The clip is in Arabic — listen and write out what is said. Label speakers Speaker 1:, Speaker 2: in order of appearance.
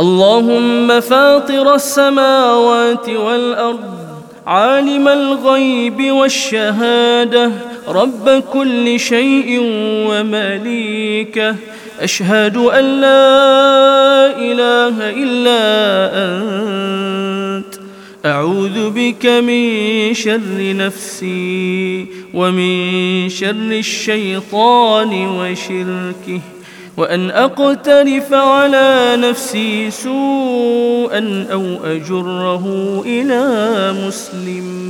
Speaker 1: اللهم فاطر السماوات والأرض عالم الغيب والشهادة رب كل شيء ومليكه، أشهد أن لا إله إلا أنت، أعوذ بك من شر نفسي ومن شر الشيطان وشركه، وأن أقترف على نفسي سوءا أو أجره إلى مسلم.